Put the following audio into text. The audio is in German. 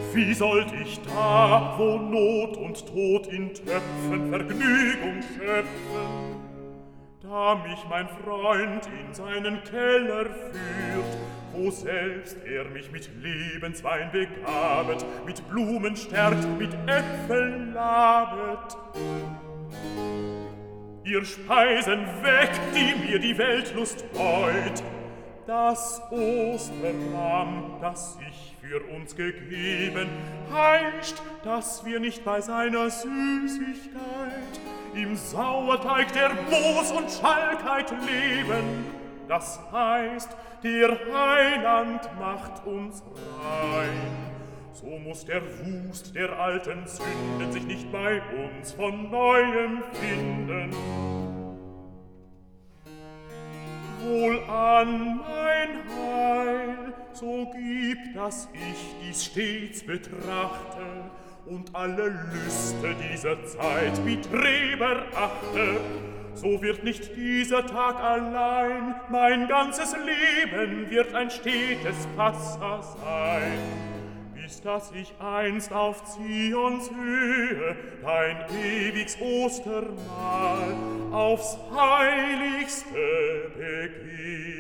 Wie sollt ich da, wo Not und Tod in Töpfen Vergnügung schöpfen, da mich mein Freund in seinen Keller führt, wo selbst er mich mit Lebenswein begabet, mit Blumen stärkt, mit Äpfeln labet. Ihr Speisen weg, die mir die Weltlust beut, das Osterlamm, das ich für uns gegeben, heischt, dass wir nicht bei seiner Süßigkeit im Sauerteig der Bos und Schalkheit leben. Das heißt, der Heiland macht uns rein. So muss der Wust der alten Sünden sich nicht bei uns von Neuem finden. Wohlan, mein Heil, so gib, dass ich dies stets betrachte und alle Lüste dieser Zeit wie Treber achte. So wird nicht dieser Tag allein, mein ganzes Leben wird ein stetes Passa sein, bis dass ich einst auf Zions Höhe dein ewiges Ostermahl aufs Heiligste begehe.